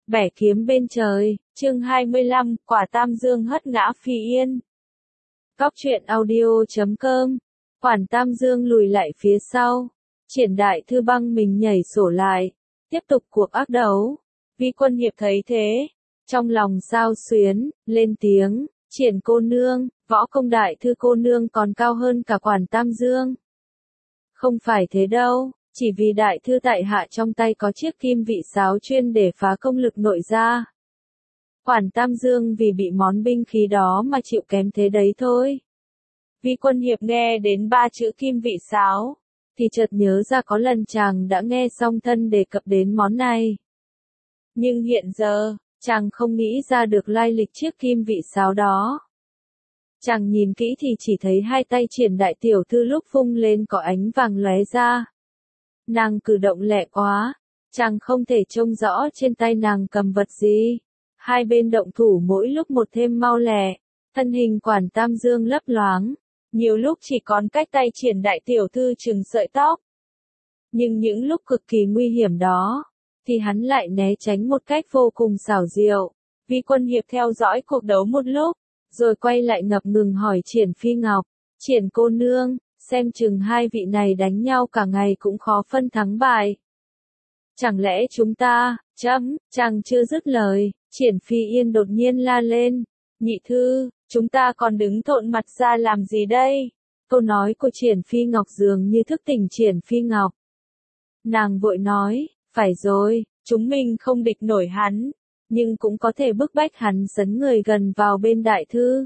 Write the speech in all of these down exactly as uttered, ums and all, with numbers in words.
Bẻ kiếm bên trời, chương hai mươi lăm, quả Tam Dương hất ngã Phi Yên. Góc truyện audio chấm com. Quản Tam Dương lùi lại phía sau. Triển Đại Thư băng mình nhảy sổ lại. Tiếp tục cuộc ác đấu. Vi Quân Hiệp thấy thế. Trong lòng sao xuyến, lên tiếng. Triển cô nương, võ công Đại Thư cô nương còn cao hơn cả Quản Tam Dương. Không phải thế đâu. Chỉ vì Đại Thư tại hạ trong tay có chiếc kim vị sáo chuyên để phá công lực nội gia. Quản Tam Dương vì bị món binh khí đó mà chịu kém thế đấy thôi. Vi Quân Hiệp nghe đến ba chữ kim vị sáo, thì chợt nhớ ra có lần chàng đã nghe song thân đề cập đến món này. Nhưng hiện giờ, chàng không nghĩ ra được lai lịch chiếc kim vị sáo đó. Chàng nhìn kỹ thì chỉ thấy hai tay Triển đại tiểu thư lúc vung lên có ánh vàng lóe ra. Nàng cử động lẹ quá, chàng không thể trông rõ trên tay nàng cầm vật gì. Hai bên động thủ mỗi lúc một thêm mau lẹ, thân hình Quản Tam Dương lấp loáng, nhiều lúc chỉ còn cách tay Triển đại tiểu thư chừng sợi tóc. Nhưng những lúc cực kỳ nguy hiểm đó, thì hắn lại né tránh một cách vô cùng xảo diệu. Vi Quân Hiệp theo dõi cuộc đấu một lúc, rồi quay lại ngập ngừng hỏi Triển Phi Ngọc, Triển cô nương, xem chừng hai vị này đánh nhau cả ngày cũng khó phân thắng bại. Chẳng lẽ chúng ta, chấm, chàng chưa dứt lời, Triển Phi Yên đột nhiên la lên, nhị thư, chúng ta còn đứng thộn mặt ra làm gì đây? Câu nói của Triển Phi Ngọc dường như thức tỉnh Triển Phi Ngọc. Nàng vội nói, phải rồi, chúng mình không địch nổi hắn, nhưng cũng có thể bức bách hắn dẫn người gần vào bên Đại Thư.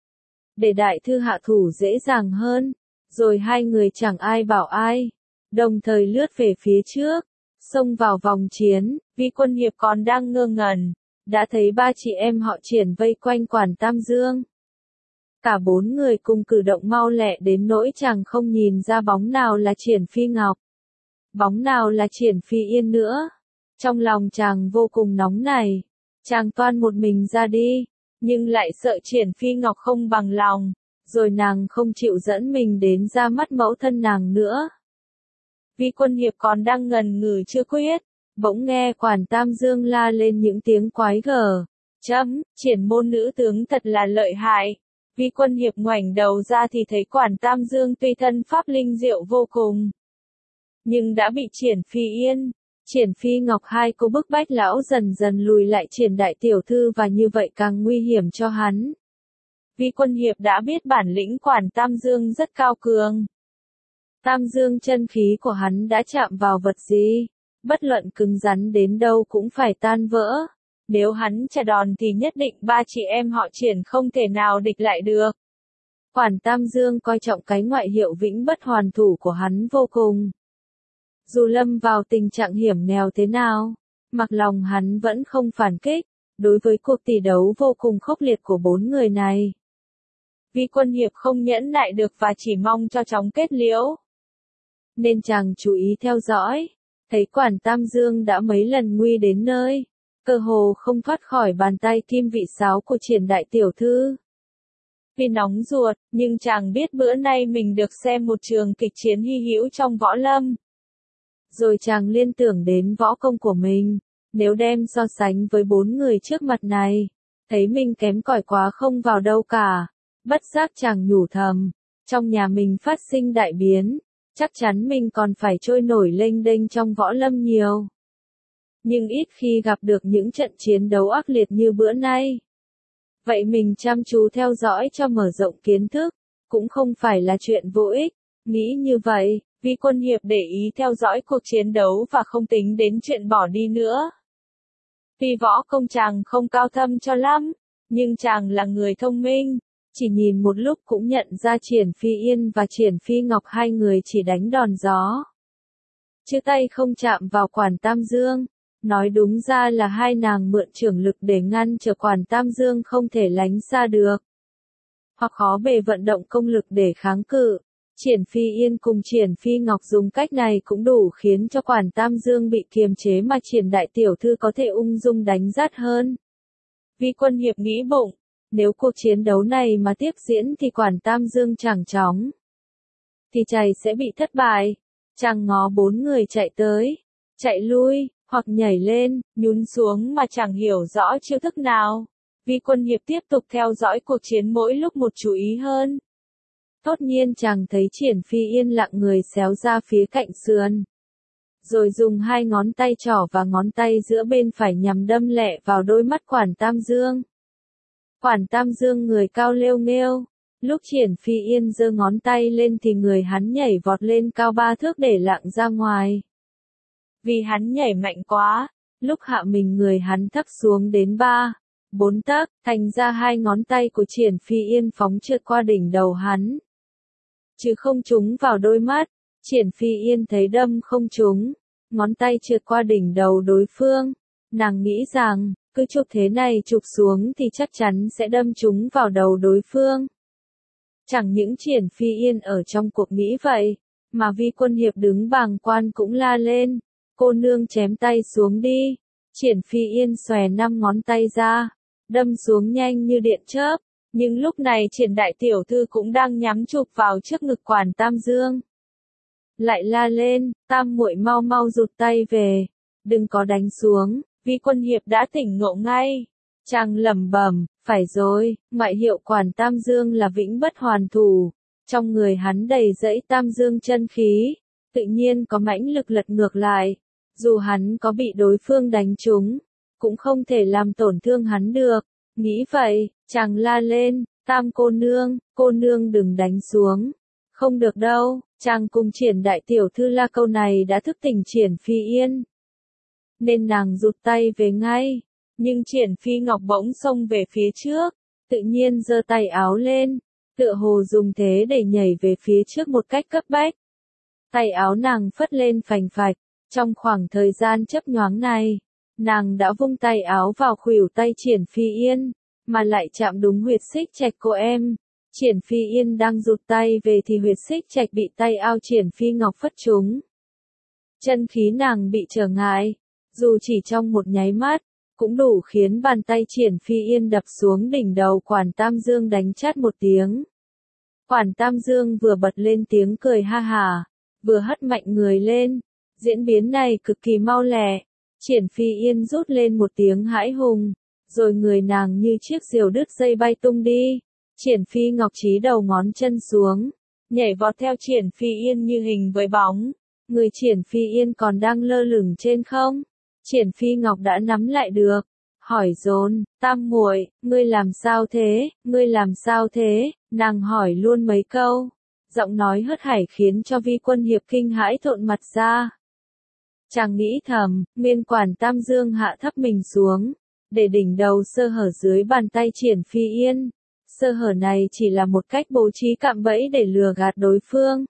Để Đại Thư hạ thủ dễ dàng hơn, rồi hai người chẳng ai bảo ai, đồng thời lướt về phía trước, xông vào vòng chiến. Vi Quân Hiệp còn đang ngơ ngẩn, đã thấy ba chị em họ Triển vây quanh Quản Tam Dương. Cả bốn người cùng cử động mau lẹ đến nỗi chàng không nhìn ra bóng nào là Triển Phi Ngọc, bóng nào là Triển Phi Yên nữa. Trong lòng chàng vô cùng nóng này, chàng toan một mình ra đi, nhưng lại sợ Triển Phi Ngọc không bằng lòng, rồi nàng không chịu dẫn mình đến ra mắt mẫu thân nàng nữa. Vi Quân Hiệp còn đang ngần ngừ chưa quyết, bỗng nghe Quản Tam Dương la lên những tiếng quái gở. Chấm, Triển môn nữ tướng thật là lợi hại. Vi Quân Hiệp ngoảnh đầu ra thì thấy Quản Tam Dương tuy thân pháp linh diệu vô cùng, nhưng đã bị Triển Phi Yên, Triển Phi Ngọc hai cô bức bách lão dần dần lùi lại Triển đại tiểu thư, và như vậy càng nguy hiểm cho hắn. Vi Quân Hiệp đã biết bản lĩnh Quản Tam Dương rất cao cường. Tam Dương chân khí của hắn đã chạm vào vật gì, bất luận cứng rắn đến đâu cũng phải tan vỡ. Nếu hắn trả đòn thì nhất định ba chị em họ Triển không thể nào địch lại được. Quản Tam Dương coi trọng cái ngoại hiệu vĩnh bất hoàn thủ của hắn vô cùng. Dù lâm vào tình trạng hiểm nghèo thế nào, mặc lòng hắn vẫn không phản kích, đối với cuộc tỷ đấu vô cùng khốc liệt của bốn người này. Vi Quân Hiệp không nhẫn nại được và chỉ mong cho chóng kết liễu. Nên chàng chú ý theo dõi, thấy Quản Tam Dương đã mấy lần nguy đến nơi, cơ hồ không thoát khỏi bàn tay kim vị sáo của Triển đại tiểu thư. Vì nóng ruột, nhưng chàng biết bữa nay mình được xem một trường kịch chiến hy hữu trong võ lâm. Rồi chàng liên tưởng đến võ công của mình, nếu đem so sánh với bốn người trước mặt này, thấy mình kém cỏi quá không vào đâu cả. Bất giác chàng nhủ thầm, trong nhà mình phát sinh đại biến, chắc chắn mình còn phải trôi nổi lênh đênh trong võ lâm nhiều. Nhưng ít khi gặp được những trận chiến đấu ác liệt như bữa nay. Vậy mình chăm chú theo dõi cho mở rộng kiến thức, cũng không phải là chuyện vô ích. Nghĩ như vậy, Vi Quân Hiệp để ý theo dõi cuộc chiến đấu và không tính đến chuyện bỏ đi nữa. Tuy võ công chàng không cao thâm cho lắm, nhưng chàng là người thông minh. Chỉ nhìn một lúc cũng nhận ra Triển Phi Yên và Triển Phi Ngọc hai người chỉ đánh đòn gió, chứ tay không chạm vào Quản Tam Dương. Nói đúng ra là hai nàng mượn trưởng lực để ngăn trở Quản Tam Dương không thể lánh xa được, hoặc khó bề vận động công lực để kháng cự. Triển Phi Yên cùng Triển Phi Ngọc dùng cách này cũng đủ khiến cho Quản Tam Dương bị kiềm chế mà Triển đại tiểu thư có thể ung dung đánh dắt hơn. Vi Quân Hiệp nghĩ bụng, nếu cuộc chiến đấu này mà tiếp diễn thì Quản Tam Dương chẳng chóng thì chày sẽ bị thất bại. Chàng ngó bốn người chạy tới, chạy lui, hoặc nhảy lên, nhún xuống mà chẳng hiểu rõ chiêu thức nào. Vi Quân Hiệp tiếp tục theo dõi cuộc chiến mỗi lúc một chú ý hơn. Thốt nhiên chàng thấy Triển Phi Yên lặng người xéo ra phía cạnh sườn. Rồi dùng hai ngón tay trỏ và ngón tay giữa bên phải nhằm đâm lẹ vào đôi mắt Quản Tam Dương. Quản Tam Dương người cao lêu nghêu. Lúc Triển Phi Yên giơ ngón tay lên thì người hắn nhảy vọt lên cao ba thước để lạng ra ngoài. Vì hắn nhảy mạnh quá, lúc hạ mình người hắn thấp xuống đến ba, bốn tấc, thành ra hai ngón tay của Triển Phi Yên phóng trượt qua đỉnh đầu hắn. Chứ không trúng vào đôi mắt, Triển Phi Yên thấy đâm không trúng, ngón tay trượt qua đỉnh đầu đối phương. Nàng nghĩ rằng, cứ chụp thế này chụp xuống thì chắc chắn sẽ đâm trúng vào đầu đối phương. Chẳng những Triển Phi Yên ở trong cuộc nghĩ vậy, mà Vi Quân Hiệp đứng bàng quan cũng la lên, cô nương chém tay xuống đi. Triển Phi Yên xòe năm ngón tay ra, đâm xuống nhanh như điện chớp, nhưng lúc này Triển đại tiểu thư cũng đang nhắm chụp vào trước ngực Quản Tam Dương. Lại la lên, Tam muội mau mau rụt tay về, đừng có đánh xuống. Vi Quân Hiệp đã tỉnh ngộ ngay. Chàng lẩm bẩm, phải rồi, ngoại hiệu Quản Tam Dương là vĩnh bất hoàn thủ. Trong người hắn đầy dẫy Tam Dương chân khí, tự nhiên có mãnh lực lật ngược lại. Dù hắn có bị đối phương đánh trúng, cũng không thể làm tổn thương hắn được. Nghĩ vậy, chàng la lên, Tam cô nương, cô nương đừng đánh xuống. Không được đâu, chàng cùng Triển đại tiểu thư la câu này đã thức tỉnh Triển Phi Yên. Nên nàng rụt tay về ngay, nhưng Triển Phi Ngọc bỗng xông về phía trước, tự nhiên giơ tay áo lên, tựa hồ dùng thế để nhảy về phía trước một cách cấp bách. Tay áo nàng phất lên phành phạch, trong khoảng thời gian chớp nhoáng này, nàng đã vung tay áo vào khuỷu tay Triển Phi Yên, mà lại chạm đúng huyệt xích trạch cô em. Triển Phi Yên đang rụt tay về thì huyệt xích trạch bị tay áo Triển Phi Ngọc phất trúng. Chân khí nàng bị trở ngại, dù chỉ trong một nháy mắt, cũng đủ khiến bàn tay Triển Phi Yên đập xuống đỉnh đầu Quản Tam Dương đánh chát một tiếng. Quản Tam Dương vừa bật lên tiếng cười ha hả, vừa hất mạnh người lên. Diễn biến này cực kỳ mau lẹ. Triển Phi Yên rút lên một tiếng hãi hùng, rồi người nàng như chiếc diều đứt dây bay tung đi. Triển Phi Ngọc chí đầu ngón chân xuống, nhảy vọt theo Triển Phi Yên như hình với bóng. Người Triển Phi Yên còn đang lơ lửng trên không. Triển Phi Ngọc đã nắm lại được, hỏi dồn, Tam muội, ngươi làm sao thế, ngươi làm sao thế, nàng hỏi luôn mấy câu. Giọng nói hớt hải khiến cho Vi Quân Hiệp kinh hãi thộn mặt ra. Chàng nghĩ thầm, nguyên Quản Tam Dương hạ thấp mình xuống, để đỉnh đầu sơ hở dưới bàn tay Triển Phi Yên. Sơ hở này chỉ là một cách bố trí cạm bẫy để lừa gạt đối phương.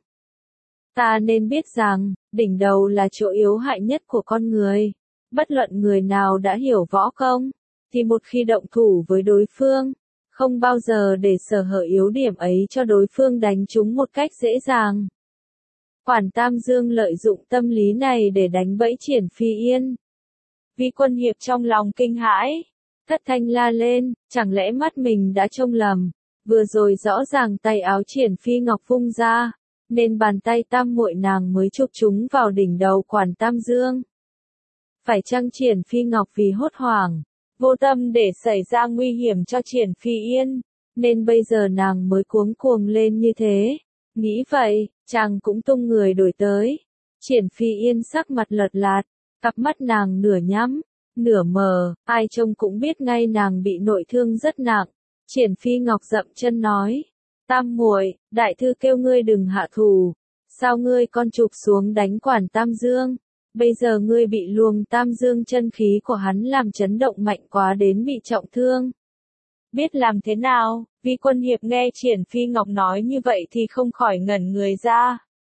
Ta nên biết rằng, đỉnh đầu là chỗ yếu hại nhất của con người. Bất luận người nào đã hiểu võ công, thì một khi động thủ với đối phương, không bao giờ để sở hở yếu điểm ấy cho đối phương đánh trúng một cách dễ dàng. Quản Tam Dương lợi dụng tâm lý này để đánh bẫy Triển Phi Yên. Vi Quân Hiệp trong lòng kinh hãi, thất thanh la lên, chẳng lẽ mắt mình đã trông lầm, vừa rồi rõ ràng tay áo Triển Phi Ngọc vung ra, nên bàn tay Tam muội nàng mới chụp chúng vào đỉnh đầu Quản Tam Dương. Phải chăng Triển Phi Ngọc vì hốt hoảng, vô tâm để xảy ra nguy hiểm cho Triển Phi Yên, nên bây giờ nàng mới cuống cuồng lên như thế. Nghĩ vậy, chàng cũng tung người đổi tới. Triển Phi Yên sắc mặt lật lạt, cặp mắt nàng nửa nhắm, nửa mờ, ai trông cũng biết ngay nàng bị nội thương rất nặng. Triển Phi Ngọc dậm chân nói, Tam muội, đại thư kêu ngươi đừng hạ thủ, sao ngươi con chụp xuống đánh Quản Tam Dương? Bây giờ ngươi bị luồng Tam Dương chân khí của hắn làm chấn động mạnh quá đến bị trọng thương. Biết làm thế nào? Vi Quân Hiệp nghe Triển Phi Ngọc nói như vậy thì không khỏi ngẩn người ra.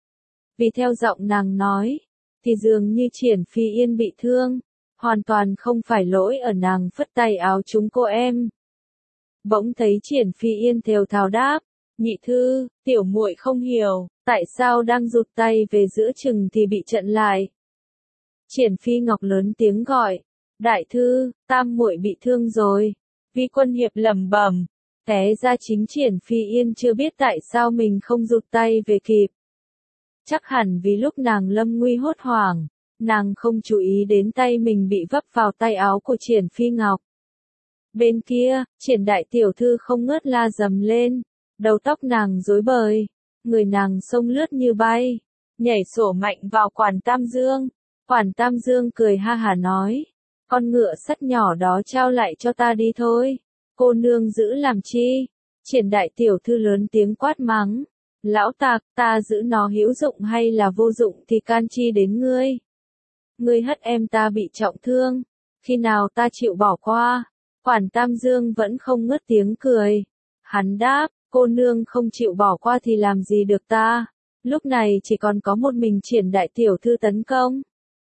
Vì theo giọng nàng nói, thì dường như Triển Phi Yên bị thương, hoàn toàn không phải lỗi ở nàng phất tay áo chúng cô em. Bỗng thấy Triển Phi Yên thều thào đáp, nhị thư, tiểu muội không hiểu, tại sao đang rụt tay về giữa chừng thì bị chặn lại. Triển Phi Ngọc lớn tiếng gọi, đại thư, Tam muội bị thương rồi. Vi Quân Hiệp lẩm bẩm, té ra chính Triển Phi Yên chưa biết tại sao mình không rụt tay về kịp. Chắc hẳn vì lúc nàng lâm nguy hốt hoảng, nàng không chú ý đến tay mình bị vấp vào tay áo của Triển Phi Ngọc. Bên kia, Triển đại tiểu thư không ngớt la dầm lên, đầu tóc nàng rối bời, người nàng xông lướt như bay, nhảy sổ mạnh vào Quản Tam Dương. Quản Tam Dương cười ha hả nói, con ngựa sắt nhỏ đó trao lại cho ta đi thôi, cô nương giữ làm chi? Triển đại tiểu thư lớn tiếng quát mắng, lão tạc, ta giữ nó hữu dụng hay là vô dụng thì can chi đến ngươi? Ngươi hất em ta bị trọng thương, khi nào ta chịu bỏ qua? Quản Tam Dương vẫn không ngớt tiếng cười. Hắn đáp, cô nương không chịu bỏ qua thì làm gì được ta? Lúc này chỉ còn có một mình Triển đại tiểu thư tấn công,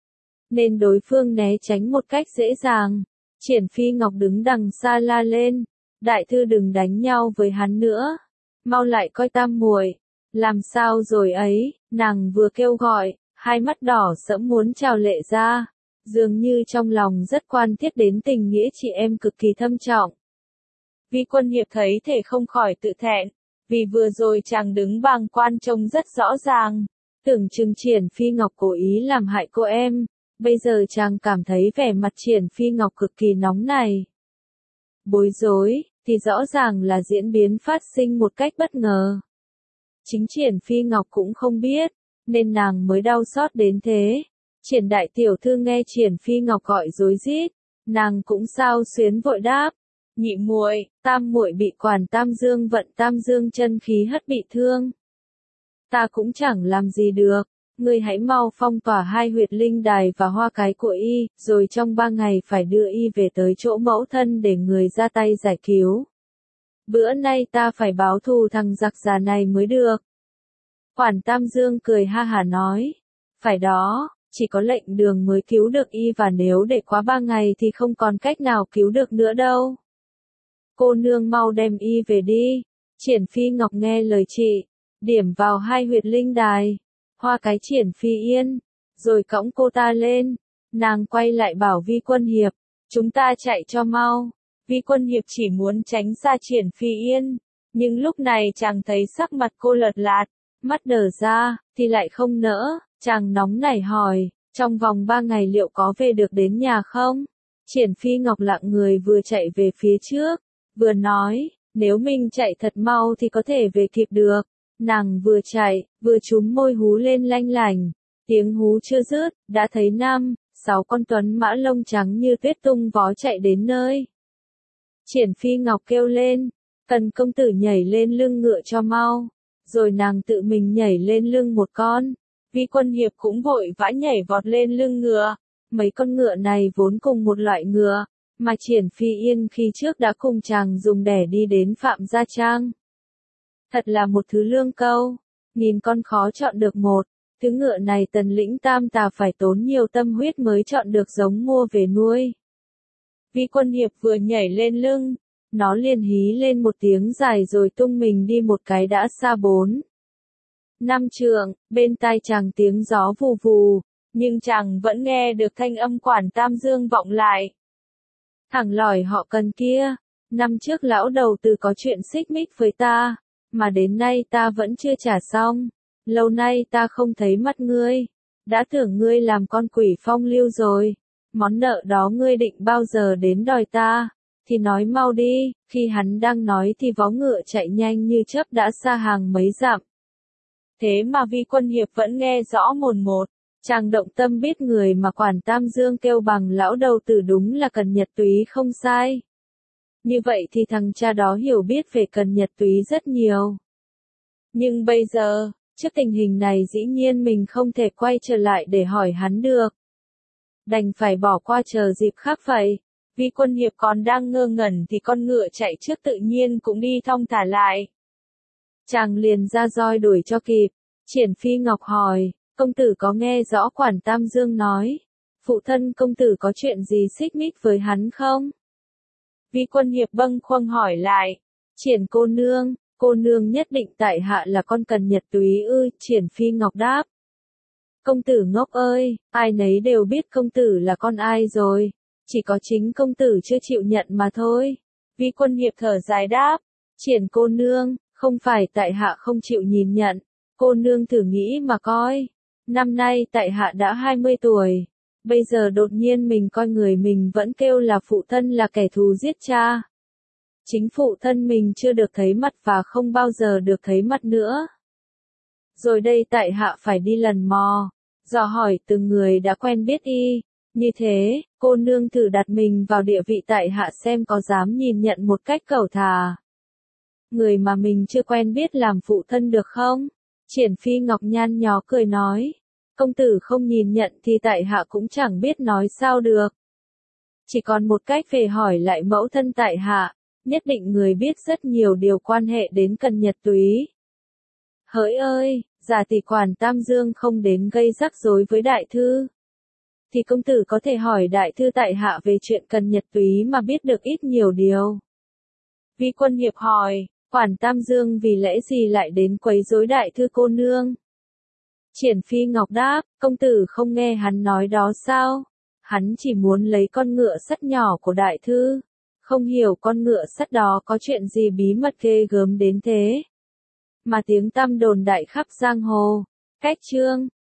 nên đối phương né tránh một cách dễ dàng. Triển Phi Ngọc đứng đằng xa la lên, đại thư đừng đánh nhau với hắn nữa, mau lại coi tam muội. Làm sao rồi ấy? Nàng vừa kêu gọi, hai mắt đỏ sẫm muốn trào lệ ra, dường như trong lòng rất quan thiết đến tình nghĩa chị em cực kỳ thâm trọng. Vi Quân Hiệp thấy thể không khỏi tự thẹn, vì vừa rồi chàng đứng bàng quan trông rất rõ ràng, tưởng chừng Triển Phi Ngọc cố ý làm hại cô em, bây giờ chàng cảm thấy vẻ mặt Triển Phi Ngọc cực kỳ nóng này. Bối rối, thì rõ ràng là diễn biến phát sinh một cách bất ngờ. Chính Triển Phi Ngọc cũng không biết, nên nàng mới đau xót đến thế. Triển đại tiểu thư nghe Triển Phi Ngọc gọi rối rít, nàng cũng xao xuyến vội đáp, nhị muội, tam muội bị Quản Tam Dương vận Tam Dương chân khí hất bị thương. Ta cũng chẳng làm gì được, ngươi hãy mau phong tỏa hai huyệt linh đài và hoa cái của y, rồi trong ba ngày phải đưa y về tới chỗ mẫu thân để người ra tay giải cứu. Bữa nay ta phải báo thù thằng giặc già này mới được. Quản Tam Dương cười ha hả nói, phải đó, chỉ có lệnh đường mới cứu được y và nếu để quá ba ngày thì không còn cách nào cứu được nữa đâu. Cô nương mau đem y về đi. Triển Phi Ngọc nghe lời chị, điểm vào hai huyệt linh đài, hoa cái Triển Phi Yên, rồi cõng cô ta lên. Nàng quay lại bảo Vi Quân Hiệp, chúng ta chạy cho mau. Vi Quân Hiệp chỉ muốn tránh xa Triển Phi Yên, nhưng lúc này chàng thấy sắc mặt cô lợt lạt, mắt đờ ra, thì lại không nỡ, chàng nóng nảy hỏi, trong vòng ba ngày liệu có về được đến nhà không? Triển Phi Ngọc lặng người vừa chạy về phía trước, vừa nói, nếu mình chạy thật mau thì có thể về kịp được. Nàng vừa chạy, vừa chúm môi hú lên lanh lành, tiếng hú chưa dứt, đã thấy năm, sáu con tuấn mã lông trắng như tuyết tung vó chạy đến nơi. Triển Phi Ngọc kêu lên, cần công tử nhảy lên lưng ngựa cho mau, rồi nàng tự mình nhảy lên lưng một con. Vi Quân Hiệp cũng vội vã nhảy vọt lên lưng ngựa. Mấy con ngựa này vốn cùng một loại ngựa, mà Triển Phi Yên khi trước đã cùng chàng dùng để đi đến Phạm Gia Trang. Thật là một thứ lương câu, nghìn con khó chọn được một, thứ ngựa này Tần lĩnh Tam Tà phải tốn nhiều tâm huyết mới chọn được giống mua về nuôi. Vi Quân Hiệp vừa nhảy lên lưng, nó liền hí lên một tiếng dài rồi tung mình đi một cái đã xa bốn. Năm trượng, bên tai chàng tiếng gió vù vù, nhưng chàng vẫn nghe được thanh âm Quản Tam Dương vọng lại. Thằng lỏi họ Cần kia, năm trước lão đầu tử có chuyện xích mích với ta, mà đến nay ta vẫn chưa trả xong. Lâu nay ta không thấy mắt ngươi, đã tưởng ngươi làm con quỷ phong lưu rồi. Món nợ đó ngươi định bao giờ đến đòi ta, thì nói mau đi. Khi hắn đang nói thì vó ngựa chạy nhanh như chớp đã xa hàng mấy dặm. Thế mà Vi Quân Hiệp vẫn nghe rõ mồn một. Chàng động tâm biết người mà Quản Tam Dương kêu bằng lão đầu tử đúng là Cần Nhật Túy không sai. Như vậy thì thằng cha đó hiểu biết về Cần Nhật Túy rất nhiều. Nhưng bây giờ, trước tình hình này dĩ nhiên mình không thể quay trở lại để hỏi hắn được. Đành phải bỏ qua chờ dịp khác vậy. Vi Quân Hiệp còn đang ngơ ngẩn thì con ngựa chạy trước tự nhiên cũng đi thong thả lại. Chàng liền ra roi đuổi cho kịp. Triển Phi Ngọc hỏi, công tử có nghe rõ Quản Tam Dương nói, phụ thân công tử có chuyện gì xích mích với hắn không? Vi Quân Hiệp bâng khuâng hỏi lại, Triển cô nương, cô nương nhất định tại hạ là con Cần Nhật Túy ư? Triển Phi Ngọc đáp. Công tử ngốc ơi, ai nấy đều biết công tử là con ai rồi, chỉ có chính công tử chưa chịu nhận mà thôi. Vi Quân Hiệp thở dài đáp, Triển cô nương, không phải tại hạ không chịu nhìn nhận, cô nương thử nghĩ mà coi. Năm nay tại hạ đã hai mươi tuổi, bây giờ đột nhiên mình coi người mình vẫn kêu là phụ thân là kẻ thù giết cha. Chính phụ thân mình chưa được thấy mặt và không bao giờ được thấy mặt nữa. Rồi đây tại hạ phải đi lần mò, dò hỏi từng người đã quen biết y, như thế, cô nương thử đặt mình vào địa vị tại hạ xem có dám nhìn nhận một cách cẩu thả người mà mình chưa quen biết làm phụ thân được không? Triển Phi Ngọc nhăn nhó cười nói, công tử không nhìn nhận thì tại hạ cũng chẳng biết nói sao được. Chỉ còn một cách về hỏi lại mẫu thân tại hạ, nhất định người biết rất nhiều điều quan hệ đến Cần Nhật Túy. Hỡi ơi, giả tỷ Quản Tam Dương không đến gây rắc rối với đại thư, thì công tử có thể hỏi đại thư tại hạ về chuyện Cần Nhật Túy mà biết được ít nhiều điều. Vi Quân Hiệp hỏi, Quản Tam Dương vì lẽ gì lại đến quấy rối đại thư cô nương? Triển Phi Ngọc đáp, công tử không nghe hắn nói đó sao? Hắn chỉ muốn lấy con ngựa sắt nhỏ của đại thư, không hiểu con ngựa sắt đó có chuyện gì bí mật ghê gớm đến thế. Mà tiếng tăm đồn đại khắp giang hồ, cách chương.